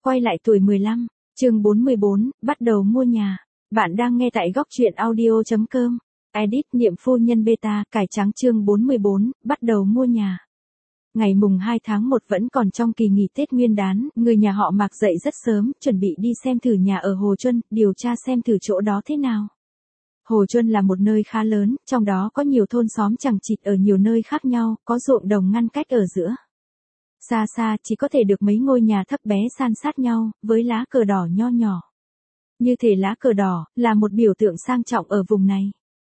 quay lại tuổi 15, chương 44, bắt đầu mua nhà. Bạn đang nghe tại góc truyện audio.com. Edit Niệm Phu Nhân Beta, cải trắng chương 44, bắt đầu mua nhà. Ngày mùng 2 tháng 1 vẫn còn trong kỳ nghỉ Tết Nguyên đán, người nhà họ Mạc dậy rất sớm, chuẩn bị đi xem thử nhà ở Hồ Chuân, điều tra xem thử chỗ đó thế nào. Hồ Chuân là một nơi khá lớn, trong đó có nhiều thôn xóm chằng chịt ở nhiều nơi khác nhau, có ruộng đồng ngăn cách ở giữa. Xa xa chỉ có thể được mấy ngôi nhà thấp bé san sát nhau, với lá cờ đỏ nho nhỏ. Như thể lá cờ đỏ, là một biểu tượng sang trọng ở vùng này.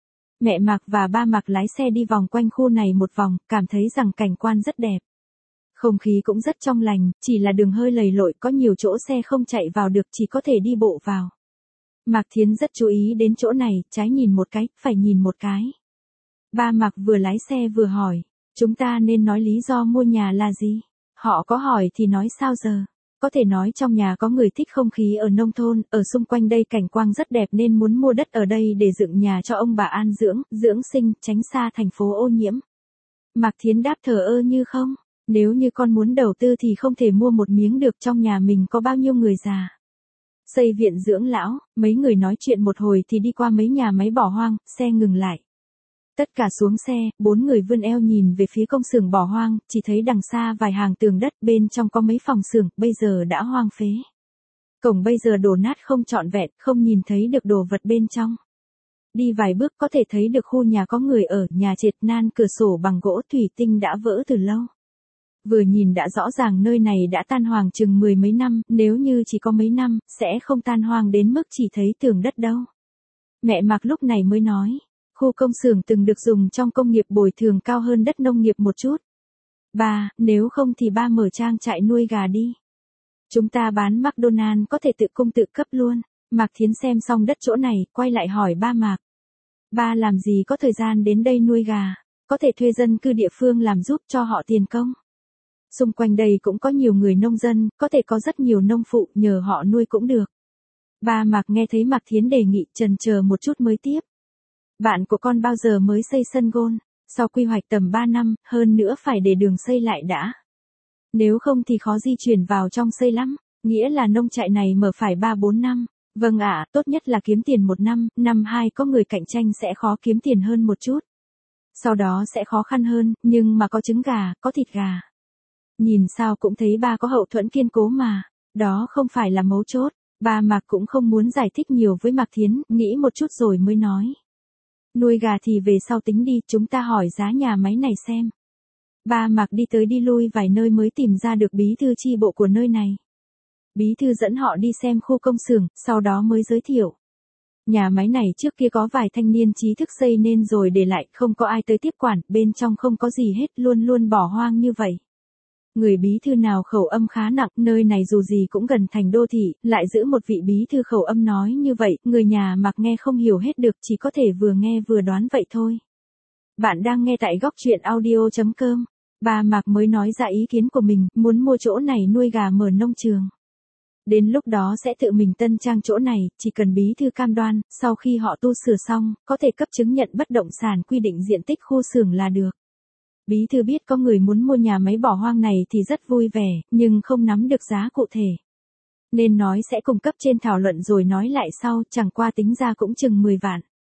Mẹ Mạc và ba Mạc lái xe đi vòng quanh khu này một vòng, cảm thấy rằng cảnh quan rất đẹp. Không khí cũng rất trong lành, chỉ là đường hơi lầy lội, có nhiều chỗ xe không chạy vào được, chỉ có thể đi bộ vào. Mạc Thiến rất chú ý đến chỗ này, trái nhìn một cái, phải nhìn một cái. Ba Mạc vừa lái xe vừa hỏi, chúng ta nên nói lý do mua nhà là gì? Họ có hỏi thì nói sao giờ? Có thể nói trong nhà có người thích không khí ở nông thôn, ở xung quanh đây cảnh quang rất đẹp nên muốn mua đất ở đây để dựng nhà cho ông bà an dưỡng sinh, tránh xa thành phố ô nhiễm. Mạc Thiến đáp thờ ơ như không, nếu như con muốn đầu tư thì không thể mua một miếng được, trong nhà mình có bao nhiêu người già. Xây viện dưỡng lão, mấy người nói chuyện một hồi thì đi qua mấy nhà máy bỏ hoang, xe ngừng lại. Tất cả xuống xe, 4 người vươn eo nhìn về phía công xưởng bỏ hoang, chỉ thấy đằng xa vài hàng tường đất, bên trong có mấy phòng xưởng, bây giờ đã hoang phế. Cổng bây giờ đổ nát không trọn vẹn, không nhìn thấy được đồ vật bên trong. Đi vài bước có thể thấy được khu nhà có người ở, nhà trệt nan, cửa sổ bằng gỗ thủy tinh đã vỡ từ lâu. Vừa nhìn đã rõ ràng nơi này đã tan hoang chừng 10 mấy năm, nếu như chỉ có mấy năm, sẽ không tan hoang đến mức chỉ thấy tường đất đâu. Mẹ Mạc lúc này mới nói. Khu công xưởng từng được dùng trong công nghiệp bồi thường cao hơn đất nông nghiệp một chút. Ba, nếu không thì ba mở trang trại nuôi gà đi. Chúng ta bán McDonald's có thể tự cung tự cấp luôn. Mạc Thiến xem xong đất chỗ này, quay lại hỏi ba Mạc. Ba làm gì có thời gian đến đây nuôi gà, có thể thuê dân cư địa phương làm giúp cho họ tiền công. Xung quanh đây cũng có nhiều người nông dân, có thể có rất nhiều nông phụ, nhờ họ nuôi cũng được. Ba Mạc nghe thấy Mạc Thiến đề nghị, chần chờ một chút mới tiếp. Bạn của con bao giờ mới xây sân gôn? Sau quy hoạch tầm 3 năm, hơn nữa phải để đường xây lại đã. Nếu không thì khó di chuyển vào trong xây lắm, nghĩa là nông trại này mở phải 3-4 năm. Vâng ạ, tốt nhất là kiếm tiền 1 năm, năm 2 có người cạnh tranh sẽ khó kiếm tiền hơn một chút. Sau đó sẽ khó khăn hơn, nhưng mà có trứng gà, có thịt gà. Nhìn sao cũng thấy ba có hậu thuẫn kiên cố mà, đó không phải là mấu chốt. Ba Mạc cũng không muốn giải thích nhiều với Mạc Thiến, nghĩ một chút rồi mới nói. Nuôi gà thì về sau tính đi, chúng ta hỏi giá nhà máy này xem. Ba Mạc đi tới đi lui vài nơi mới tìm ra được bí thư chi bộ của nơi này. Bí thư dẫn họ đi xem khu công xưởng, sau đó mới giới thiệu. Nhà máy này trước kia có vài thanh niên trí thức xây nên rồi để lại, không có ai tới tiếp quản, bên trong không có gì hết, luôn luôn bỏ hoang như vậy. Người bí thư nào khẩu âm khá nặng, nơi này dù gì cũng gần thành đô thị, lại giữ một vị bí thư khẩu âm nói như vậy, người nhà Mạc nghe không hiểu hết được, chỉ có thể vừa nghe vừa đoán vậy thôi. Bạn đang nghe tại góc truyện audio.com. Ba Mạc mới nói ra ý kiến của mình, muốn mua chỗ này nuôi gà mở nông trường. Đến lúc đó sẽ tự mình tân trang chỗ này, chỉ cần bí thư cam đoan, sau khi họ tu sửa xong, có thể cấp chứng nhận bất động sản quy định diện tích khu xưởng là được. Bí thư biết có người muốn mua nhà máy bỏ hoang này thì rất vui vẻ, nhưng không nắm được giá cụ thể. Nên nói sẽ cùng cấp trên thảo luận rồi nói lại sau, chẳng qua tính ra cũng chừng 10 vạn.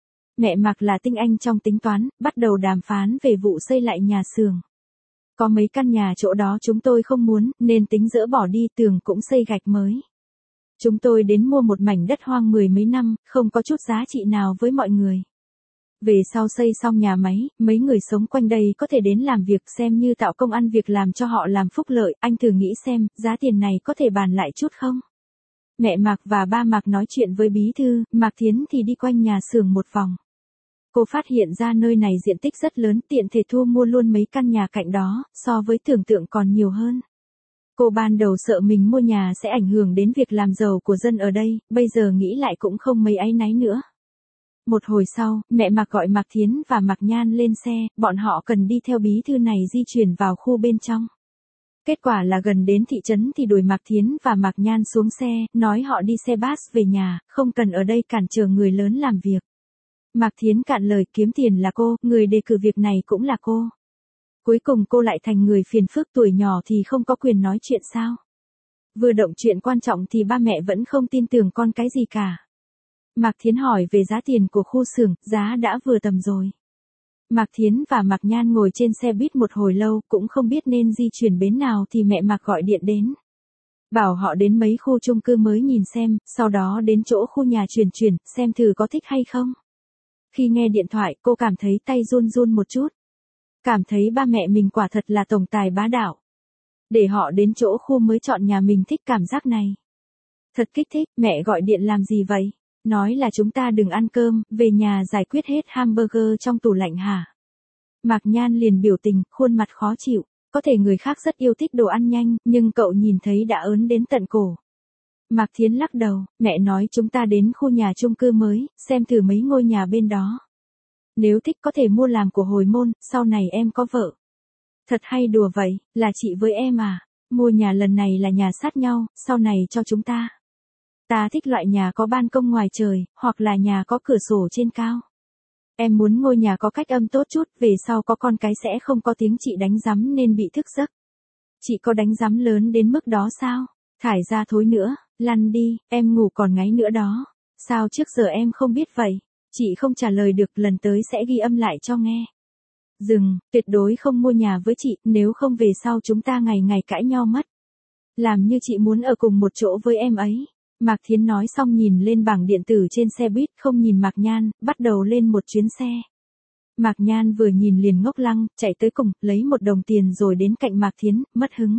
Mẹ Mạc là tinh anh trong tính toán, bắt đầu đàm phán về vụ xây lại nhà xưởng. Có mấy căn nhà chỗ đó chúng tôi không muốn, nên tính dỡ bỏ đi, tường cũng xây gạch mới. Chúng tôi đến mua một mảnh đất hoang 10 mấy năm, không có chút giá trị nào với mọi người. Về sau xây xong nhà máy, mấy người sống quanh đây có thể đến làm việc xem như tạo công ăn việc làm cho họ làm phúc lợi, anh thử nghĩ xem, giá tiền này có thể bàn lại chút không? Mẹ Mạc và ba Mạc nói chuyện với bí thư, Mạc Thiến thì đi quanh nhà xưởng một vòng. Cô phát hiện ra nơi này diện tích rất lớn, tiện thể thu mua luôn mấy căn nhà cạnh đó, so với tưởng tượng còn nhiều hơn. Cô ban đầu sợ mình mua nhà sẽ ảnh hưởng đến việc làm giàu của dân ở đây, bây giờ nghĩ lại cũng không mấy áy náy nữa. Một hồi sau, mẹ Mạc gọi Mạc Thiến và Mạc Nhan lên xe, bọn họ cần đi theo bí thư này di chuyển vào khu bên trong. Kết quả là gần đến thị trấn thì đuổi Mạc Thiến và Mạc Nhan xuống xe, nói họ đi xe bus về nhà, không cần ở đây cản trở người lớn làm việc. Mạc Thiến cạn lời, kiếm tiền là cô, người đề cử việc này cũng là cô. Cuối cùng cô lại thành người phiền phức, tuổi nhỏ thì không có quyền nói chuyện sao? Vừa động chuyện quan trọng thì ba mẹ vẫn không tin tưởng con cái gì cả. Mạc Thiến hỏi về giá tiền của khu xưởng, giá đã vừa tầm rồi. Mạc Thiến và Mạc Nhan ngồi trên xe buýt một hồi lâu, cũng không biết nên di chuyển bến nào thì mẹ Mạc gọi điện đến. Bảo họ đến mấy khu chung cư mới nhìn xem, sau đó đến chỗ khu nhà chuyển, xem thử có thích hay không. Khi nghe điện thoại, cô cảm thấy tay run run một chút. Cảm thấy ba mẹ mình quả thật là tổng tài bá đạo. Để họ đến chỗ khu mới chọn nhà mình thích cảm giác này. Thật kích thích, mẹ gọi điện làm gì vậy? Nói là chúng ta đừng ăn cơm, về nhà giải quyết hết hamburger trong tủ lạnh hả? Mạc Nhan liền biểu tình, khuôn mặt khó chịu. Có thể người khác rất yêu thích đồ ăn nhanh, nhưng cậu nhìn thấy đã ớn đến tận cổ. Mạc Thiến lắc đầu, mẹ nói chúng ta đến khu nhà chung cư mới, xem thử mấy ngôi nhà bên đó. Nếu thích có thể mua làm của hồi môn, sau này em có vợ. Thật hay đùa vậy, là chị với em à? Mua nhà lần này là nhà sát nhau, sau này cho chúng ta. Ta thích loại nhà có ban công ngoài trời, hoặc là nhà có cửa sổ trên cao. Em muốn ngôi nhà có cách âm tốt chút, về sau có con cái sẽ không có tiếng chị đánh rắm nên bị thức giấc. Chị có đánh rắm lớn đến mức đó sao? Thải ra thối nữa, lăn đi, em ngủ còn ngáy nữa đó. Sao trước giờ em không biết vậy? Chị không trả lời được, lần tới sẽ ghi âm lại cho nghe. Dừng, tuyệt đối không mua nhà với chị, nếu không về sau chúng ta ngày ngày cãi nhau mất. Làm như chị muốn ở cùng một chỗ với em ấy. Mạc Thiến nói xong nhìn lên bảng điện tử trên xe buýt, không nhìn Mạc Nhan, bắt đầu lên một chuyến xe. Mạc Nhan vừa nhìn liền ngốc lăng, chạy tới cùng, lấy 1 đồng tiền rồi đến cạnh Mạc Thiến, mất hứng.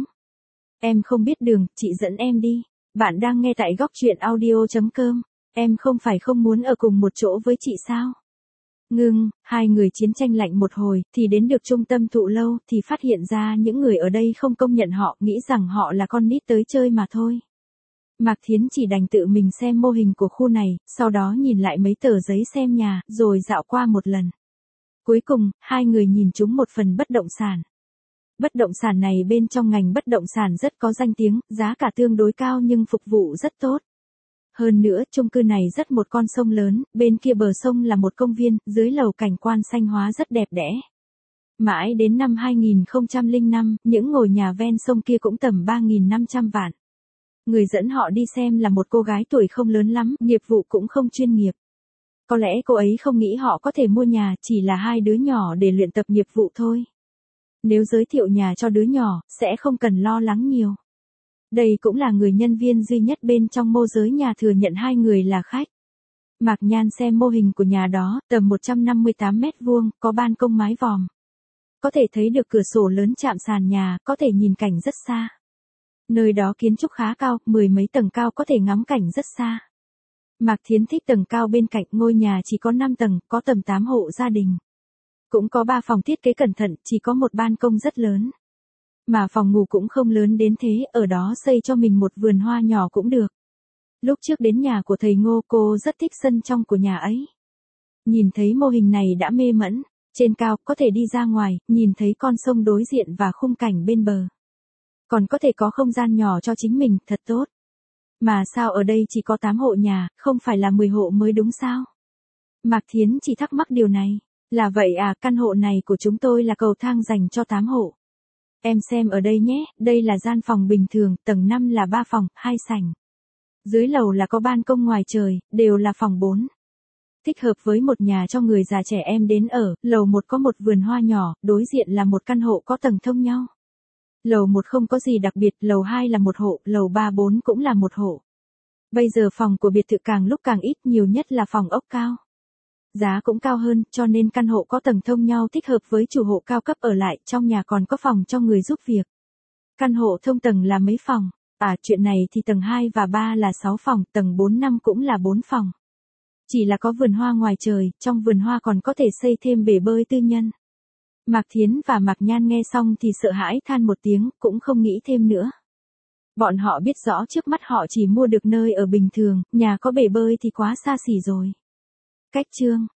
Em không biết đường, chị dẫn em đi. Bạn đang nghe tại góc truyện audio.com. Em không phải không muốn ở cùng một chỗ với chị sao? Ngưng, hai người chiến tranh lạnh một hồi, thì đến được trung tâm thụ lâu, thì phát hiện ra những người ở đây không công nhận họ, nghĩ rằng họ là con nít tới chơi mà thôi. Mạc Thiến chỉ đành tự mình xem mô hình của khu này, sau đó nhìn lại mấy tờ giấy xem nhà, rồi dạo qua một lần. Cuối cùng, hai người nhìn trúng một phần bất động sản. Bất động sản này bên trong ngành bất động sản rất có danh tiếng, giá cả tương đối cao nhưng phục vụ rất tốt. Hơn nữa, chung cư này rất một con sông lớn, bên kia bờ sông là một công viên, dưới lầu cảnh quan xanh hóa rất đẹp đẽ. Mãi đến năm 2005, những ngôi nhà ven sông kia cũng tầm 3.500 vạn. Người dẫn họ đi xem là một cô gái tuổi không lớn lắm, nghiệp vụ cũng không chuyên nghiệp. Có lẽ cô ấy không nghĩ họ có thể mua nhà, chỉ là hai đứa nhỏ để luyện tập nghiệp vụ thôi. Nếu giới thiệu nhà cho đứa nhỏ, sẽ không cần lo lắng nhiều. Đây cũng là người nhân viên duy nhất bên trong môi giới nhà thừa nhận hai người là khách. Mạc Nhan xem mô hình của nhà đó, tầm 158 mét vuông, có ban công mái vòm. Có thể thấy được cửa sổ lớn chạm sàn nhà, có thể nhìn cảnh rất xa. Nơi đó kiến trúc khá cao, 10 mấy tầng cao có thể ngắm cảnh rất xa. Mạc Thiến thích tầng cao bên cạnh, ngôi nhà chỉ có 5 tầng, có tầm 8 hộ gia đình. Cũng có 3 phòng thiết kế cẩn thận, chỉ có một ban công rất lớn. Mà phòng ngủ cũng không lớn đến thế, ở đó xây cho mình một vườn hoa nhỏ cũng được. Lúc trước đến nhà của thầy Ngô, cô rất thích sân trong của nhà ấy. Nhìn thấy mô hình này đã mê mẩn, trên cao có thể đi ra ngoài, nhìn thấy con sông đối diện và khung cảnh bên bờ. Còn có thể có không gian nhỏ cho chính mình, thật tốt. Mà sao ở đây chỉ có 8 hộ nhà, không phải là 10 hộ mới đúng sao? Mạc Thiến chỉ thắc mắc điều này. Là vậy à, căn hộ này của chúng tôi là cầu thang dành cho 8 hộ. Em xem ở đây nhé, đây là gian phòng bình thường, tầng 5 là 3 phòng, 2 sảnh. Dưới lầu là có ban công ngoài trời, đều là phòng 4. Thích hợp với một nhà cho người già trẻ em đến ở, lầu 1 có một vườn hoa nhỏ, đối diện là một căn hộ có tầng thông nhau. Lầu 1 không có gì đặc biệt, lầu 2 là một hộ, lầu 3 4 cũng là một hộ. Bây giờ phòng của biệt thự càng lúc càng ít, nhiều nhất là phòng ốc cao. Giá cũng cao hơn, cho nên căn hộ có tầng thông nhau thích hợp với chủ hộ cao cấp ở lại, trong nhà còn có phòng cho người giúp việc. Căn hộ thông tầng là mấy phòng? À, chuyện này thì tầng 2 và 3 là 6 phòng, tầng 4 5 cũng là 4 phòng. Chỉ là có vườn hoa ngoài trời, trong vườn hoa còn có thể xây thêm bể bơi tư nhân. Mạc Thiến và Mạc Nhan nghe xong thì sợ hãi than một tiếng, cũng không nghĩ thêm nữa. Bọn họ biết rõ trước mắt họ chỉ mua được nơi ở bình thường, nhà có bể bơi thì quá xa xỉ rồi. Cách chương